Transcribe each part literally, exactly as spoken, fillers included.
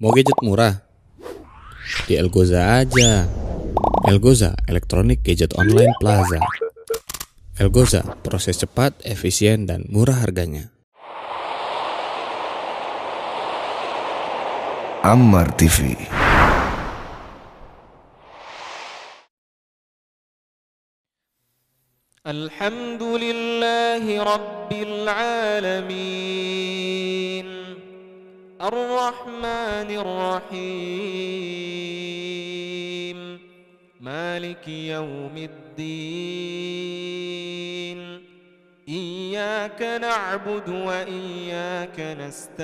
Mau gadget murah? Di Elgoza aja. Elgoza, Electronic Gadget Online Plaza. Elgoza, proses cepat, efisien, dan murah harganya. Ammar T V. Alhamdulillahi Rabbil Alamin, Ar-Rahmanir Rahim, Maliki Yawmiddin. Iyyaka na'budu wa iyyaka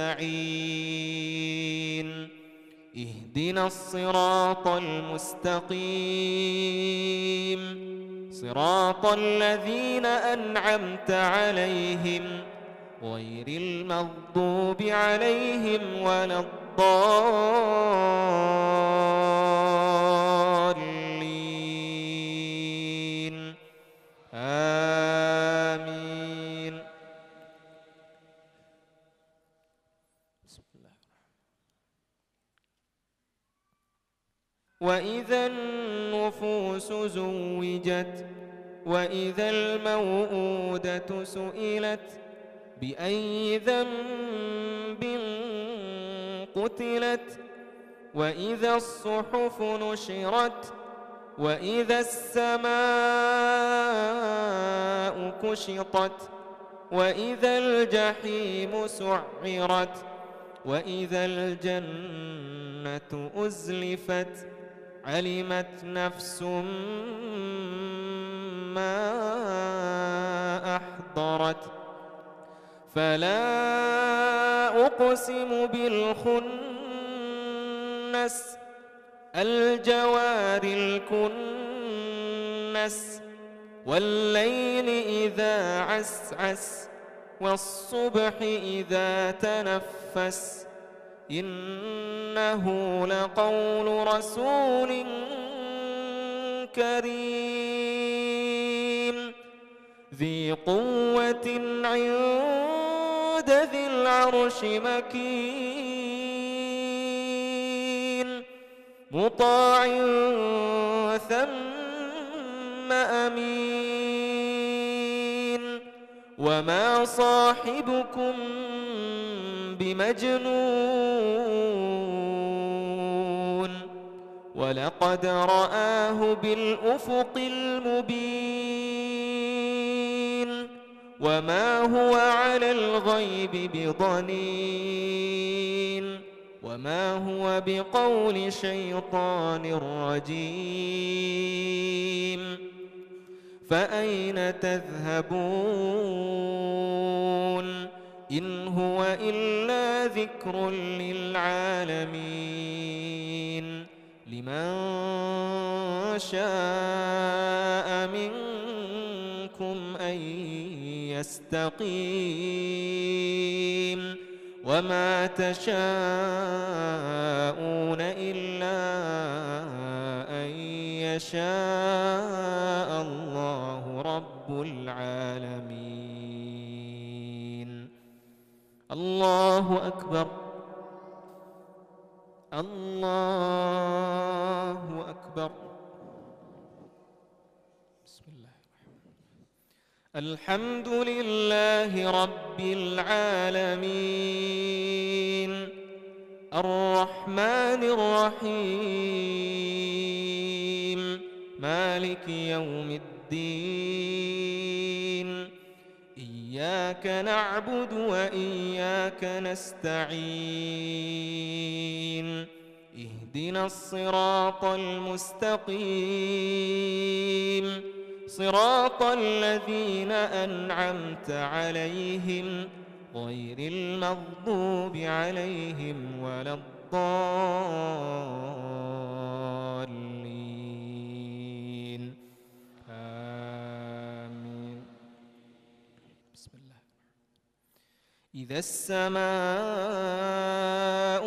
nasta'in. Ihdinas siratal mustaqim, صراط الذين أنعمت عليهم غير المغضوب عليهم ولا الضالين. آمين. بسم الله. وإذا النفوس زوجت وإذا الموءودة سئلت بأي ذنب قتلت وإذا الصحف نشرت وإذا السماء كشطت وإذا الجحيم سعرت وإذا الجنة أزلفت علمت نفس ما أحضرت. فلا أقسم بالخنس الجوار الكنس والليل إذا عسعس والصبح إذا تنفس إنه لقول رسول كريم ذي قوة عند ذي العرش مكين مطاع ثم أمين وما صاحبكم بمجنون ولقد رآه بالأفق المبين وما هو على الغيب بضنين وما هو بقول شيطان رجيم. فأين تذهبون إن هو إلا ذكر للعالمين لمن شاء منكم أن يستقيم وما تشاءون إلا أن يشاء الله رب العالمين. الله أكبر. الله أكبر. بسم الله الحمد لله رب العالمين الرحمن الرحيم مالك يوم الدين. إياك نعبد وإياك نستعين. اهدنا الصراط المستقيم صراط الذين أنعمت عليهم غير المغضوب عليهم ولا الضالين. آمين. بسم الله. إذا السماء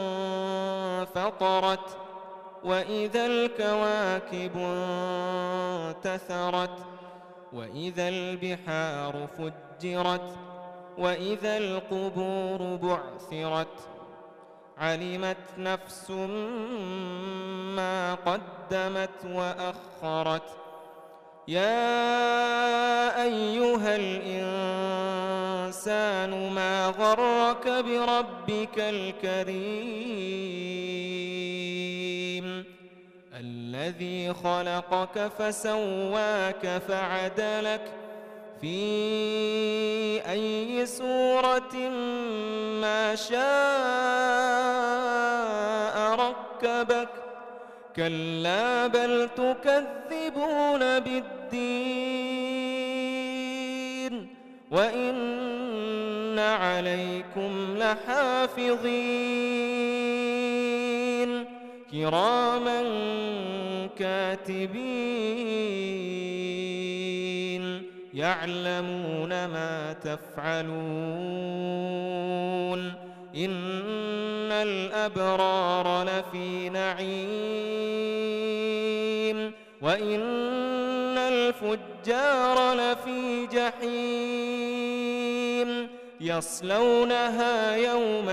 انفطرت وإذا الكواكب انتثرت وإذا البحار فجرت وإذا القبور بعثرت علمت نفس ما قدمت وأخرت يا أيها الإنسان ما غرك بربك الكريم الذي خلقك فسواك فعدلك في أي صورة ما شاء ركبك كلا بل تكذبون بالدين وإن عليكم لحافظين كراما كاتبين يعلمون ما تفعلون إن الأبرار لفي نعيم وإن الفجار لفي جحيم يصلونها يوم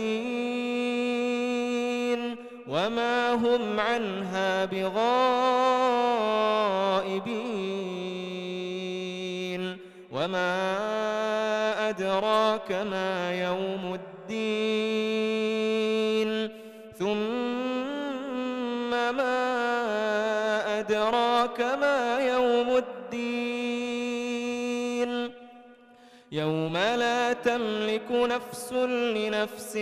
الدين وما هم عنها بغائبين وما أدراك ما يوم الدين ثم ما أدراك ما يوم الدين يوم لا تملك نفس لنفس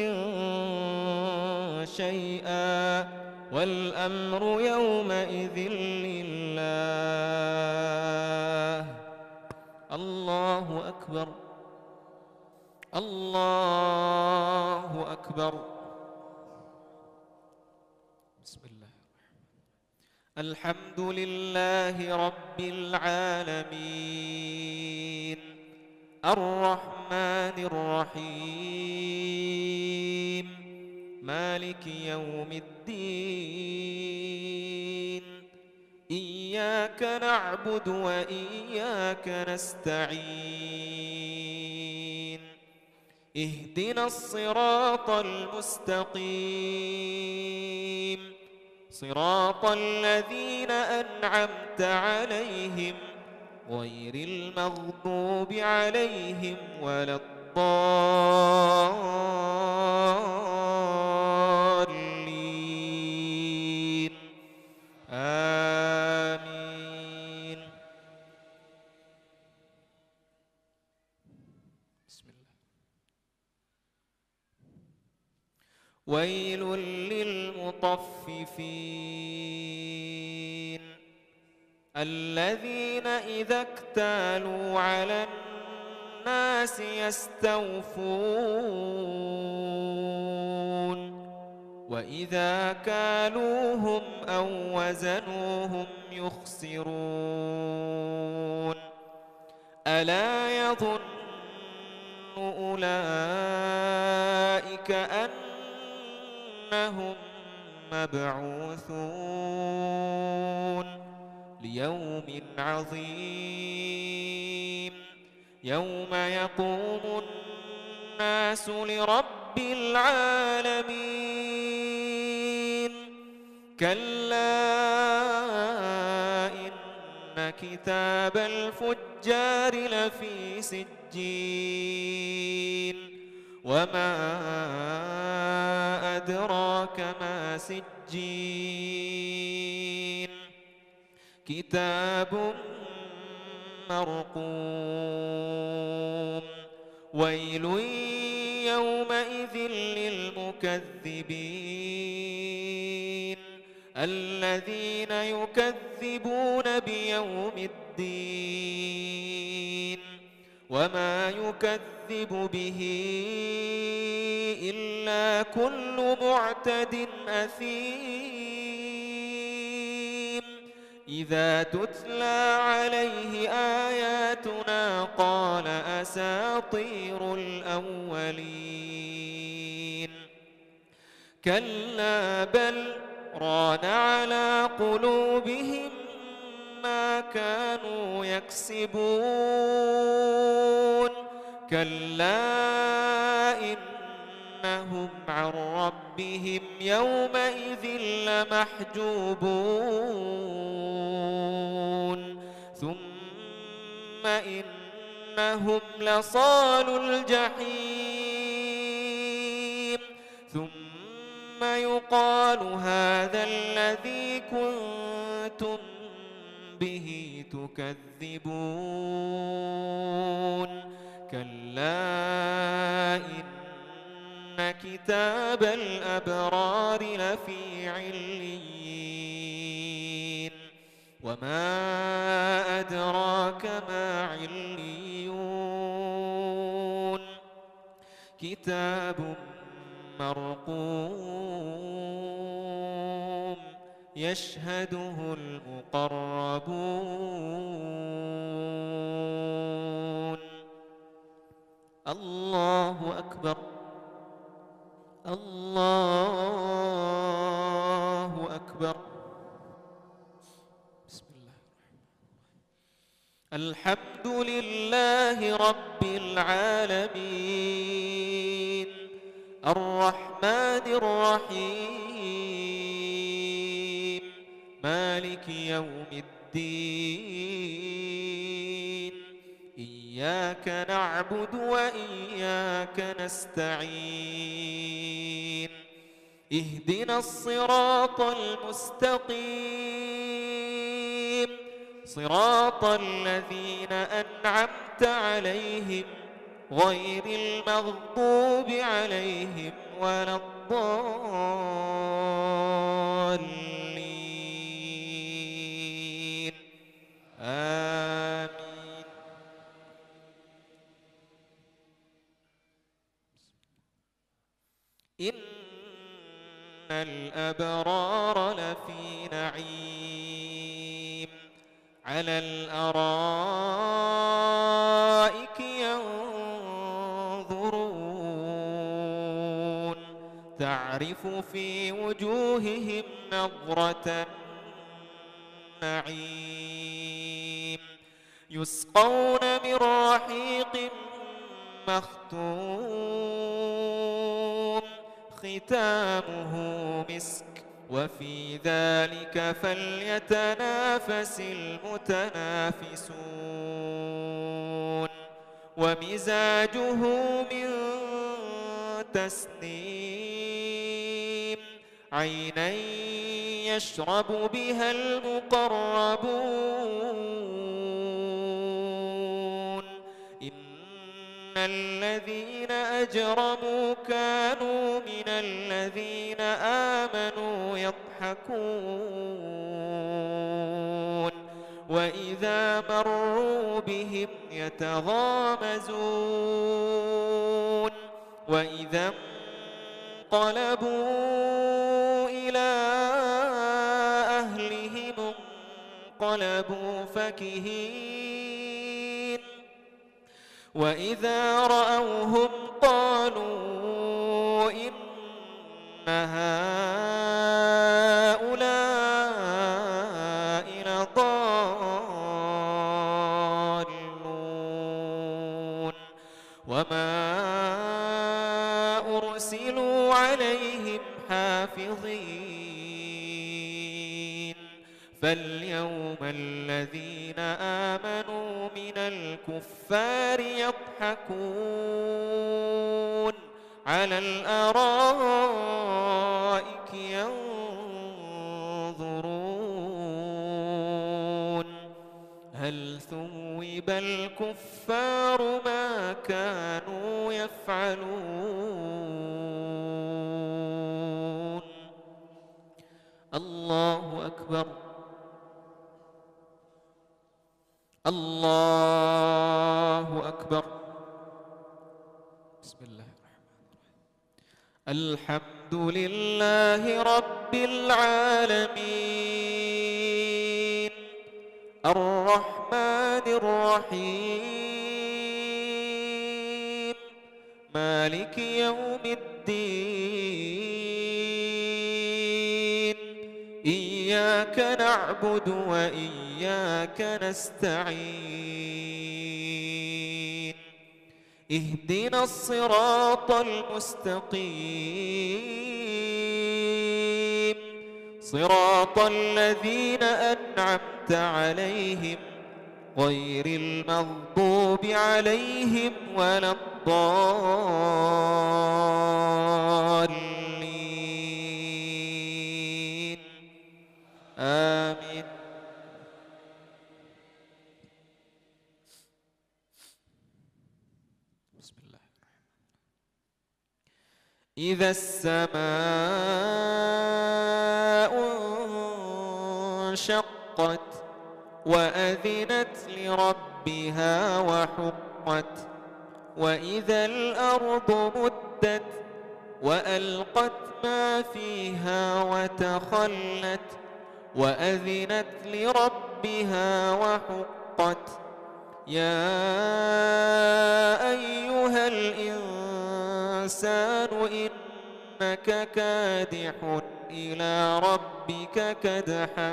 شيئا والأمر يومئذ لله. الله أكبر الله أكبر. بسم الله. الحمد لله رب العالمين الرحمن الرحيم مالك يوم الدين إياك نعبد وإياك نستعين اهدنا الصراط المستقيم صراط الذين أنعمت عليهم غير المغضوب عليهم ولا الضالين آمين. بسم الله. ويل للمطففين الذين إذا اكتالوا على الناس يستوفون وإذا كالوهم أو وزنوهم يخسرون ألا يظن أولئك أنهم مبعوثون ليوم عظيم يوم يقوم الناس لرب العالمين كلا إن كتاب الفجار لفي سجين وما أدراك ما سجين كتاب مرقوم ويل يومئذ للمكذبين الذين يكذبون بيوم الدين وما يكذب به إلا كل معتد أثيم إذا تتلى عليه آياتنا قال أساطير الأولين كلا بل ران على قلوبهم ما كانوا يكسبون كلا إنهم عن ربهم ربهم يومئذ لمحجوبون ثم إنهم لصالو الجحيم ثم يقال هذا الذي كنتم به تكذبون كلا إن كتاب الأبرار لفي عليين وما أدراك ما عليون كتاب مرقوم يشهده المقربون الله أكبر الله أكبر بسم الله الحمد لله رب العالمين الرحمن الرحيم مالك يوم الدين إياك نعبد وإياك نستعين اهدنا الصراط المستقيم صراط الذين أنعمت عليهم غير المغضوب عليهم ولا الضالين آمين. إن الأبرار لفي نعيم على الأرائك ينظرون تعرف في وجوههم نضرة النعيم يسقون من رحيق مختوم ختامه مسك وفي ذلك فليتنافس المتنافسون ومزاجه من تسنيم عينا يشرب بها المقربون إن الذين أجرموا كانوا من الذين آمنوا يضحكون وإذا مروا بهم يتغامزون وإذا انقلبوا إلى أهلهم انقلبوا فكهين وإذا رأوهم قالوا إن هؤلاء لضالون وما أرسلوا عليهم حافظين فاليوم الذين آمنوا من الكفار يضحكون على الأرائك ينظرون هل ثوب الكفار ما كانوا يفعلون الله أكبر الله أكبر بسم الله الحمد لله رب العالمين الرحمن الرحيم مالك يوم الدين إياك نعبد وإياك نستعين اهدنا الصراط المستقيم صراط الذين أنعمت عليهم غير المغضوب عليهم ولا الضالين آمين. بسم الله. إذا السماء انشقت وأذنت لربها وحقت وإذا الأرض مدت وألقت ما فيها وتخلت وأذنت لربها وحقت يا أيها الإنسان إنك كادح إلى ربك كدحا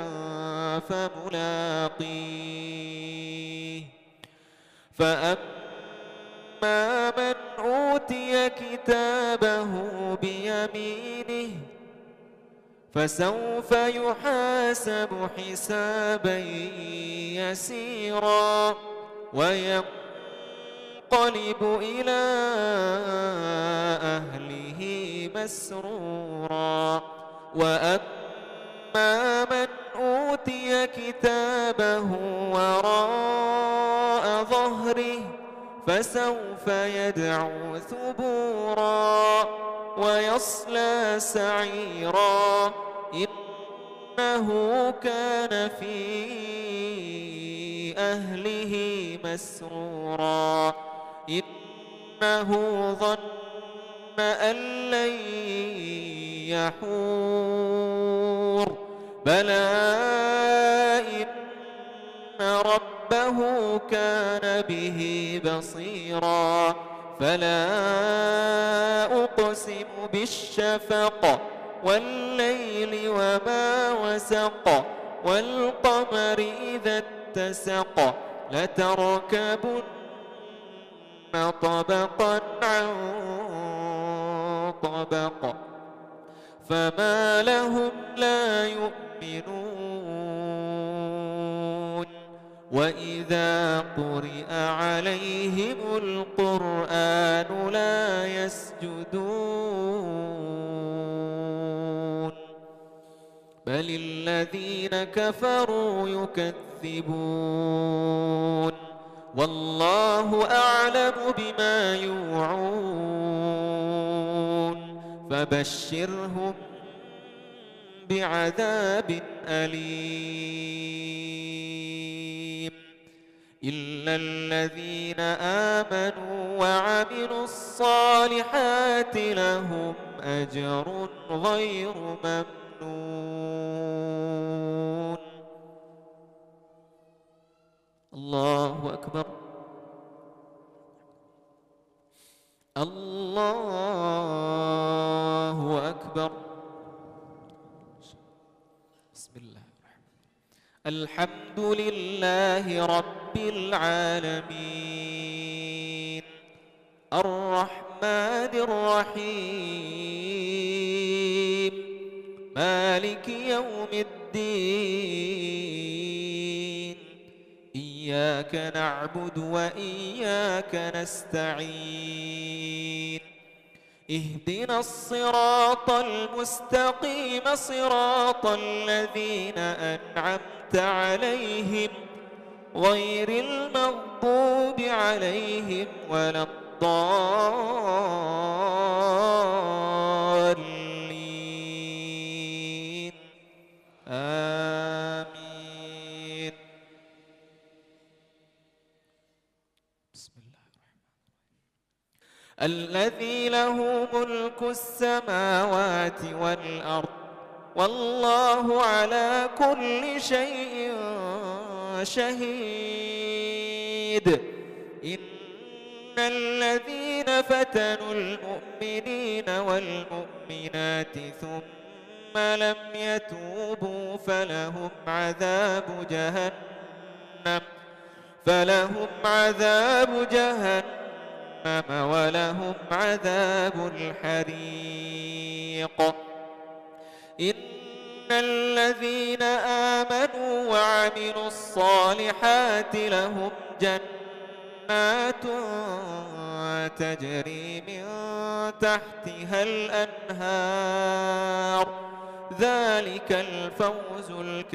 فملاقيه فأما من أوتي كتابه بيمينه فسوف يحاسب حسابا يسيرا وينقلب إلى أهله مسرورا وأما من أوتي كتابه وراء ظهره فسوف يدعو ثبورا ويصلى سعيرا إنه كان في أهله مسرورا إنه ظن أن لن يحور بلى إن ربه كان به بصيرا فلا أقسم بالشفق والليل وما وسق والقمر إذا اتسق لتركبن طبقا عن طبق فما لهم لا يؤمنون وإذا قرئ عليهم القرآن لا يسجدون بل الذين كفروا يكذبون والله أعلم بما يوعون فبشرهم بعذاب أليم إلا الذين آمنوا وعملوا الصالحات لهم أجر غير ممنون. الله أكبر. الله أكبر. بسم الله الحمد لله رب العالمين الرحمن الرحيم مالك يوم الدين إياك نعبد وإياك نستعين اهدنا الصراط المستقيم صراط الذين أنعمت عليهم غير المغضوب عليهم ولا الضالين آمين. بسم الله الذي له ملك السماوات والأرض والله على كل شيء شهيد إن الذين فتنوا المؤمنين والمؤمنات ثم لم يتوبوا فلهم عذاب جهنم فلهم عذاب جهنم ولهم عذاب الحريق إن الذين آمنوا وعملوا الصالحات لهم جنات تجري من تحتها الأنهار ذلك الفوز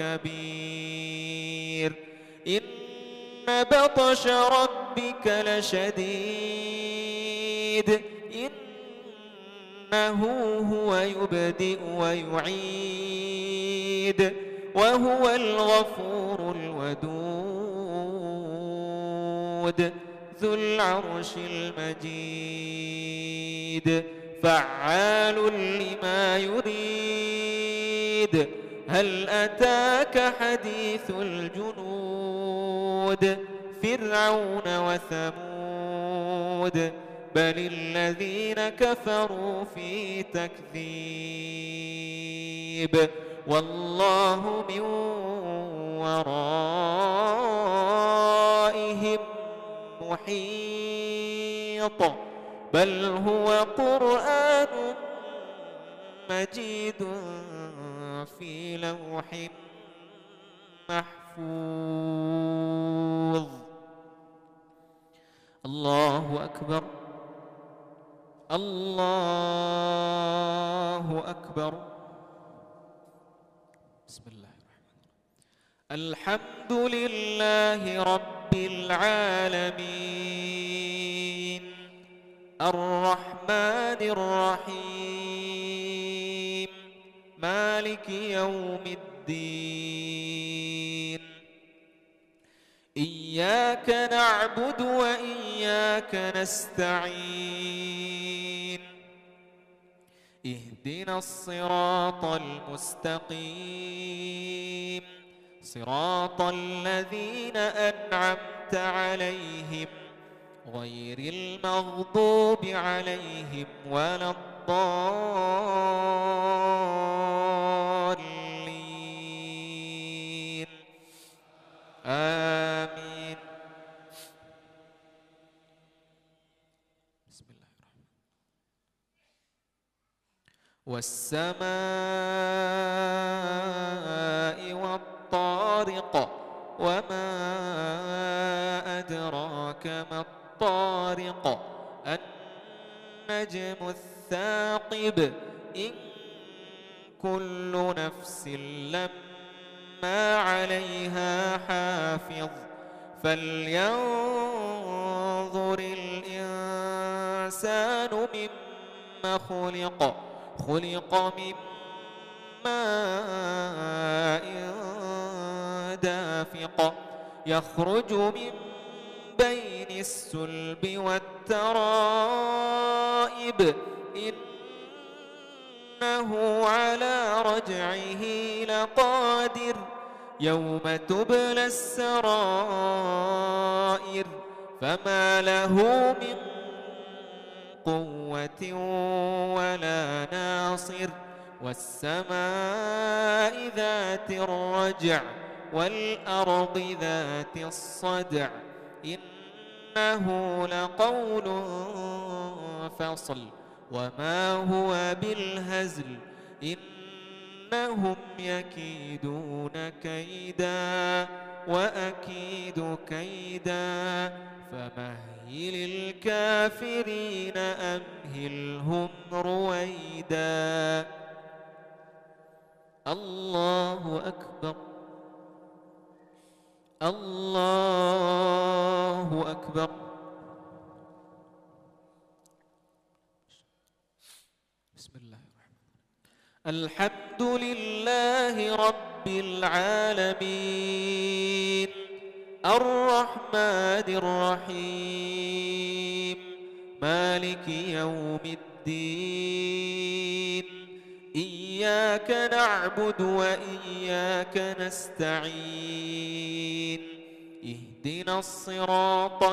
الكبير إن بطش ربك لشديد إنه هو يبدئ ويعيد وهو الغفور الودود ذو العرش المجيد فعال لما يريد هل أتاك حديث الجنود فرعون وثمود بل الذين كفروا في تكذيب والله من ورائهم محيط بل هو قرآن مجيد في لوح محفوظ الله أكبر الله أكبر بسم الله الرحمن الرحيم الحمد لله رب العالمين الرحمن الرحيم مالك يوم الدين إياك نعبد وإياك نستعين اهدنا الصراط المستقيم صراط الذين أنعمت عليهم غير المغضوب عليهم ولا الضالين آمين بسم الله الرحمن والسماء والطارق وما أدراك ما الطارق النجم الثاقب إن كل نفس لما عليها حافظ فلينظر الإنسان مما خلق خلق من ماء دافق يخرج من بين السلب والترائب إنه على رجعه لقادر يوم تبلى السرائر فما له من قوة ولا ناصر والسماء ذات الرجع والأرض ذات الصدع إنه لقول فصل وما هو بالهزل إنهم يكيدون كيدا وأكيد كيدا فمهل الكافرين أمهلهم رويدا الله أكبر الله أكبر بسم الله الرحمن الرحيم الحمد لله رب العالمين الرحمن الرحيم مالك يوم الدين إياك نعبد وإياك نستعين اهدنا الصراط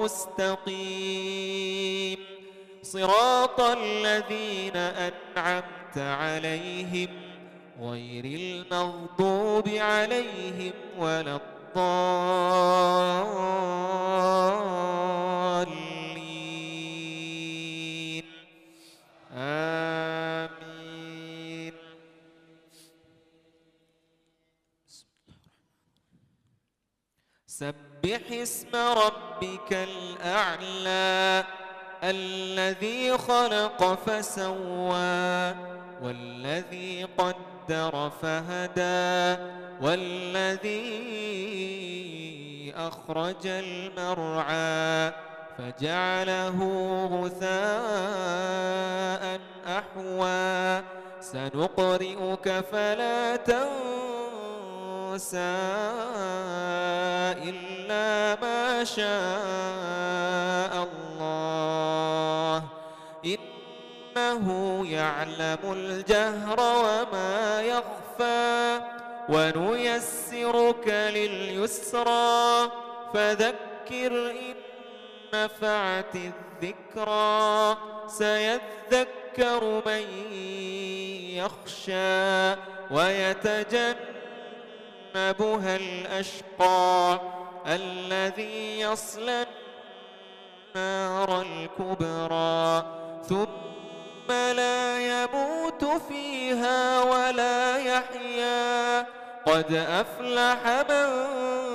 المستقيم صراط الذين أنعمت عليهم غير المغضوب عليهم ولا الضالين آمين سبح اسم ربك الأعلى الذي خلق فسوى والذي قدر فهدى والذي أخرج المرعى فجعله غثاء أحوى سنقرئك فلا تنسى إلا ما شاء الله إنه يعلم الجهر وما يخفى ونيسرك لليسرى فذكر إن نفعت الذكرى سيذكر من يخشى ويتجنبها الأشقى الذي يصلى النار الكبرى ثم لا يموت فيها ولا يحيا قد أفلح من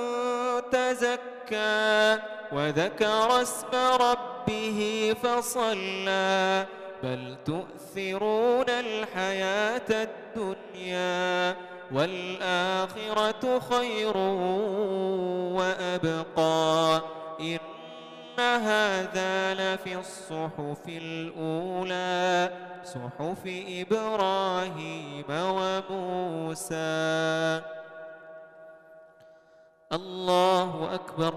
تزكى وذكر اسم ربه فصلى بل تؤثرون الحياة الدنيا والآخرة خير وأبقى إن هذا لفي الصحف الأولى صحف إبراهيم وموسى. الله أكبر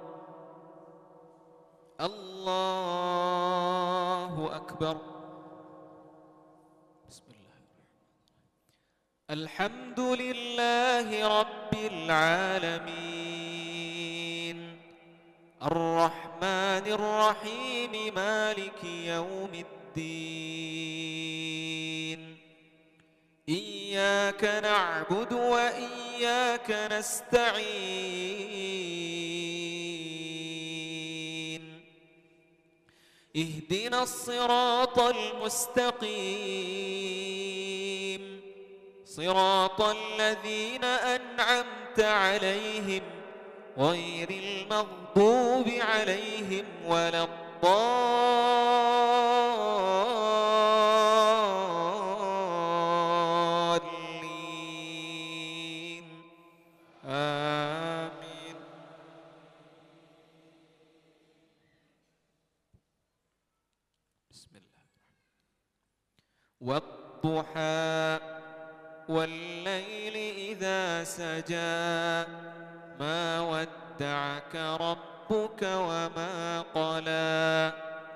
الله أكبر. بسم الله الحمد لله رب العالمين الرحمن الرحيم مالك يوم الدين إياك نعبد وإياك نستعين اهدنا الصراط المستقيم صراط الذين أنعمت عليهم غير المغضوب عليهم ولا الضالين آمين. بسم الله والضحى والليل إذا سجى ما ودعك ربك وما قلى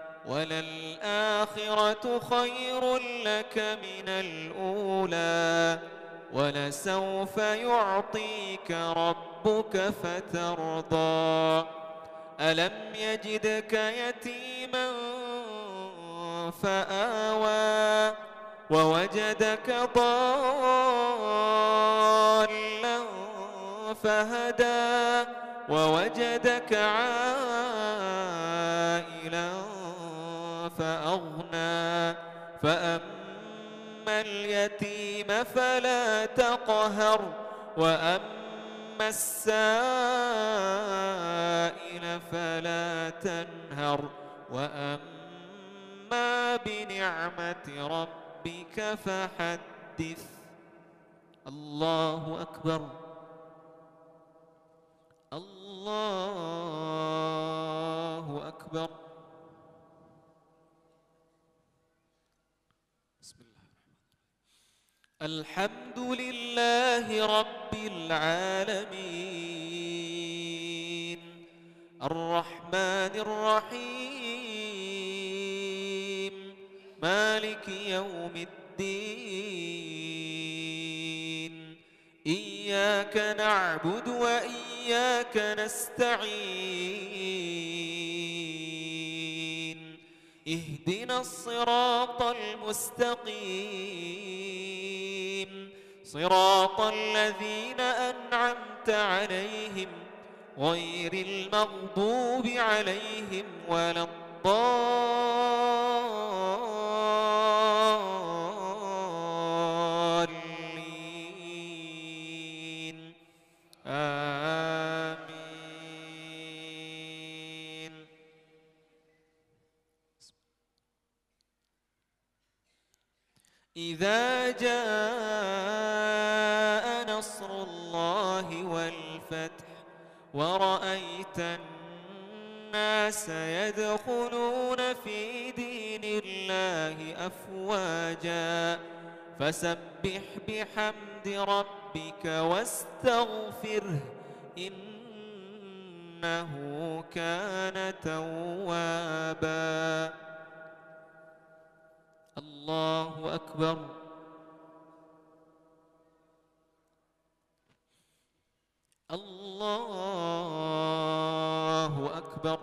وللآخرة خير لك من الأولى ولسوف يعطيك ربك فترضى ألم يجدك يتيما فآوى ووجدك ضالا فهدى ووجدك عائلا فأغنى فأما اليتيم فلا تقهر وأما السائل فلا تنهر وأما بنعمة ربك فحدث. الله أكبر الله أكبر. بسم الله الحمد لله رب العالمين الرحمن الرحيم مالك يوم الدين إياك نعبد وإياك نستعين اهدنا الصراط المستقيم صراط الذين أنعمت عليهم غير المغضوب عليهم ولا الضالين آمين. إذا جاء نصر الله والفتح ورأيت الناس يدخلون في دين الله أفواجا فسبح بحمد ربك واستغفره إنه كان توابا. الله أكبر. الله أكبر.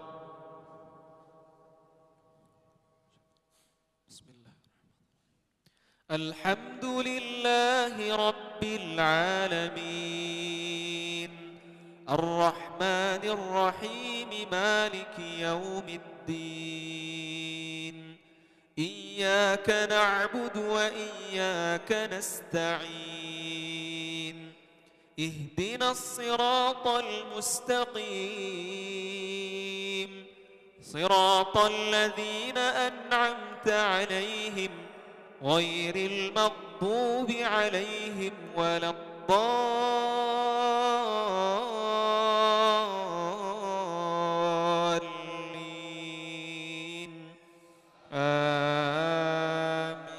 بسم الله. الحمد لله رب العالمين الرحمن الرحيم مالك يوم الدين إياك نعبد وإياك نستعين اهدنا الصراط المستقيم صراط الذين أنعمت عليهم غير المغضوب عليهم ولا الضالين آمين.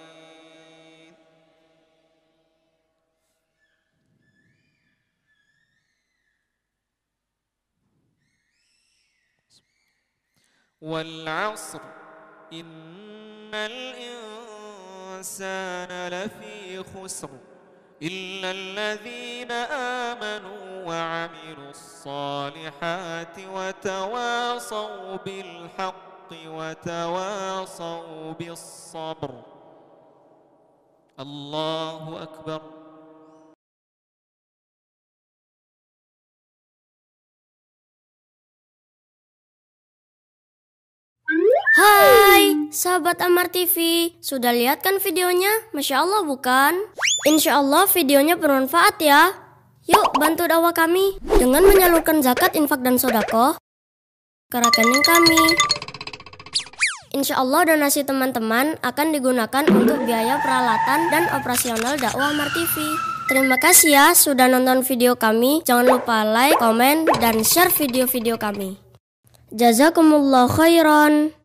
والعصر إن الإنسان لفي خسر إلا الذين آمنوا وعملوا الصالحات وتواصوا بالحق وتواصوا بالصبر. الله أكبر. Hai, sahabat Amar T V, sudah lihat kan videonya? Masya Allah bukan? Insya Allah videonya bermanfaat ya. Yuk bantu dakwah kami dengan menyalurkan zakat, infak, dan sodako ke rekening kami. Insya Allah donasi teman-teman akan digunakan untuk biaya peralatan dan operasional dakwah Amar T V. Terima kasih ya sudah nonton video kami. Jangan lupa like, komen, dan share video-video kami. Jazakumullah khairan.